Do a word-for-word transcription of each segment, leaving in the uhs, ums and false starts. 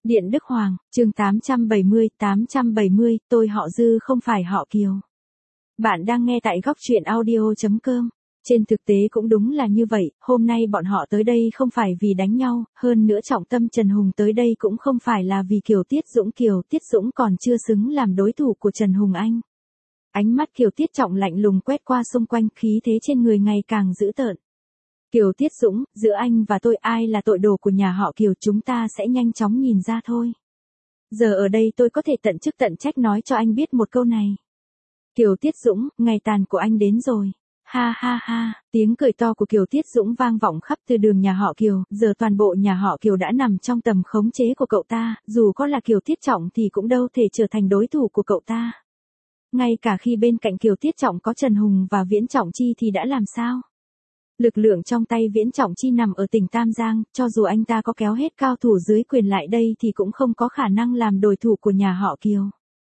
Điện Đức Hoàng, chương tám trăm bảy mươi, tám trăm bảy mươi, tôi họ Dư không phải họ Kiều. Bạn đang nghe tại góc truyện audio chấm com. Trên thực tế cũng đúng là như vậy, hôm nay bọn họ tới đây không phải vì đánh nhau, hơn nữa trọng tâm Trần Hùng tới đây cũng không phải là vì Kiều Tiết Dũng. Kiều Tiết Dũng còn chưa xứng làm đối thủ của Trần Hùng anh. Ánh mắt Kiều Tiết Trọng lạnh lùng quét qua xung quanh, khí thế trên người ngày càng dữ tợn. Kiều Tiết Dũng, giữa anh và tôi ai là tội đồ của nhà họ Kiều chúng ta sẽ nhanh chóng nhìn ra thôi. Giờ ở đây tôi có thể tận chức tận trách nói cho anh biết một câu này. Kiều Tiết Dũng, ngày tàn của anh đến rồi. Ha ha ha, tiếng cười to của Kiều Tiết Dũng vang vọng khắp từ đường nhà họ Kiều, giờ toàn bộ nhà họ Kiều đã nằm trong tầm khống chế của cậu ta, dù có là Kiều Tiết Trọng thì cũng đâu thể trở thành đối thủ của cậu ta. Ngay cả khi bên cạnh Kiều Tiết Trọng có Trần Hùng và Viễn Trọng Chi thì đã làm sao? Lực lượng trong tay Viễn Trọng Chi nằm ở tỉnh Tam Giang, cho dù anh ta có kéo hết cao thủ dưới quyền lại đây thì cũng không có khả năng làm đối thủ của nhà họ Kiều.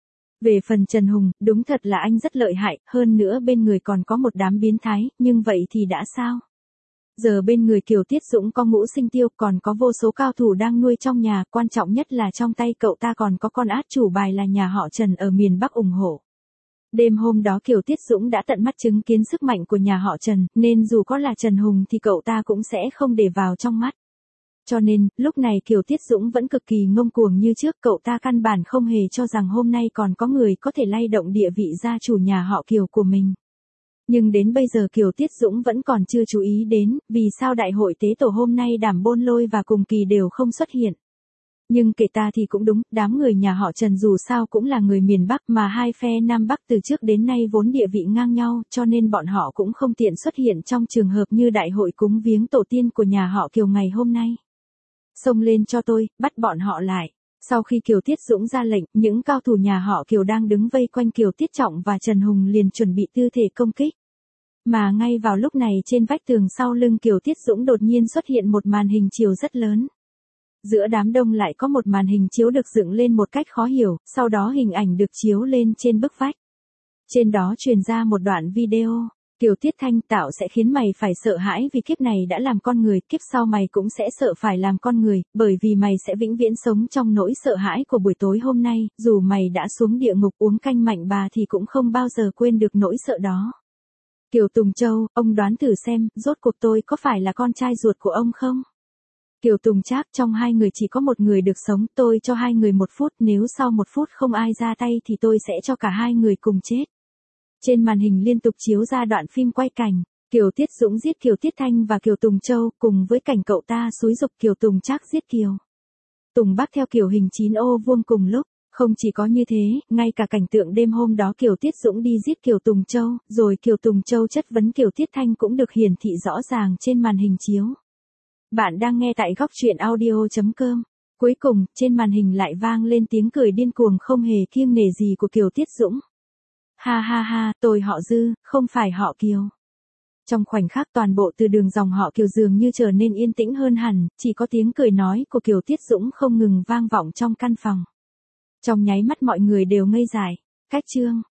Về phần Trần Hùng, đúng thật là anh rất lợi hại, hơn nữa bên người còn có một đám biến thái, nhưng vậy thì đã sao? Giờ bên người Kiều Tiết Dũng có Ngũ Sinh Tiêu, còn có vô số cao thủ đang nuôi trong nhà, quan trọng nhất là trong tay cậu ta còn có con át chủ bài là nhà họ Trần ở miền Bắc ủng hộ. Đêm hôm đó Kiều Tiết Dũng đã tận mắt chứng kiến sức mạnh của nhà họ Trần, nên dù có là Trần Hùng thì cậu ta cũng sẽ không để vào trong mắt. Cho nên, lúc này Kiều Tiết Dũng vẫn cực kỳ ngông cuồng như trước, cậu ta căn bản không hề cho rằng hôm nay còn có người có thể lay động địa vị gia chủ nhà họ Kiều của mình. Nhưng đến bây giờ Kiều Tiết Dũng vẫn còn chưa chú ý đến, vì sao đại hội tế tổ hôm nay Đàm Bôn Lôi và Cùng Kỳ đều không xuất hiện. Nhưng kể ta thì cũng đúng, đám người nhà họ Trần dù sao cũng là người miền Bắc mà hai phe Nam Bắc từ trước đến nay vốn địa vị ngang nhau, cho nên bọn họ cũng không tiện xuất hiện trong trường hợp như đại hội cúng viếng tổ tiên của nhà họ Kiều ngày hôm nay. Xông lên cho tôi, bắt bọn họ lại. Sau khi Kiều Tiết Dũng ra lệnh, những cao thủ nhà họ Kiều đang đứng vây quanh Kiều Tiết Trọng và Trần Hùng liền chuẩn bị tư thế công kích. Mà ngay vào lúc này trên vách tường sau lưng Kiều Tiết Dũng đột nhiên xuất hiện một màn hình chiếu rất lớn. Giữa đám đông lại có một màn hình chiếu được dựng lên một cách khó hiểu, sau đó hình ảnh được chiếu lên trên bức vách. Trên đó truyền ra một đoạn video. Kiều Tiết Thanh tạo sẽ khiến mày phải sợ hãi vì kiếp này đã làm con người, kiếp sau mày cũng sẽ sợ phải làm con người, bởi vì mày sẽ vĩnh viễn sống trong nỗi sợ hãi của buổi tối hôm nay, dù mày đã xuống địa ngục uống canh mạnh bà thì cũng không bao giờ quên được nỗi sợ đó. Kiều Tùng Châu, ông đoán thử xem, rốt cuộc tôi có phải là con trai ruột của ông không? Kiều Tùng Trác, trong hai người chỉ có một người được sống, tôi cho hai người một phút, nếu sau một phút không ai ra tay thì tôi sẽ cho cả hai người cùng chết. Trên màn hình liên tục chiếu ra đoạn phim quay cảnh, Kiều Tiết Dũng giết Kiều Tiết Thanh và Kiều Tùng Châu, cùng với cảnh cậu ta xúi giục Kiều Tùng Trác giết Kiều Tùng Bắc theo kiểu hình chín ô vuông cùng lúc. Không chỉ có như thế, ngay cả cảnh tượng đêm hôm đó Kiều Tiết Dũng đi giết Kiều Tùng Châu, rồi Kiều Tùng Châu chất vấn Kiều Tiết Thanh cũng được hiển thị rõ ràng trên màn hình chiếu. Bạn đang nghe tại góc truyện audio chấm com. Cuối cùng, trên màn hình lại vang lên tiếng cười điên cuồng không hề kiêng nể gì của Kiều Tiết Dũng. Ha ha ha, tôi họ Dư, không phải họ Kiều. Trong khoảnh khắc toàn bộ từ đường dòng họ Kiều dường như trở nên yên tĩnh hơn hẳn, chỉ có tiếng cười nói của Kiều Tiết Dũng không ngừng vang vọng trong căn phòng. Trong nháy mắt mọi người đều ngây dại. Cách chương.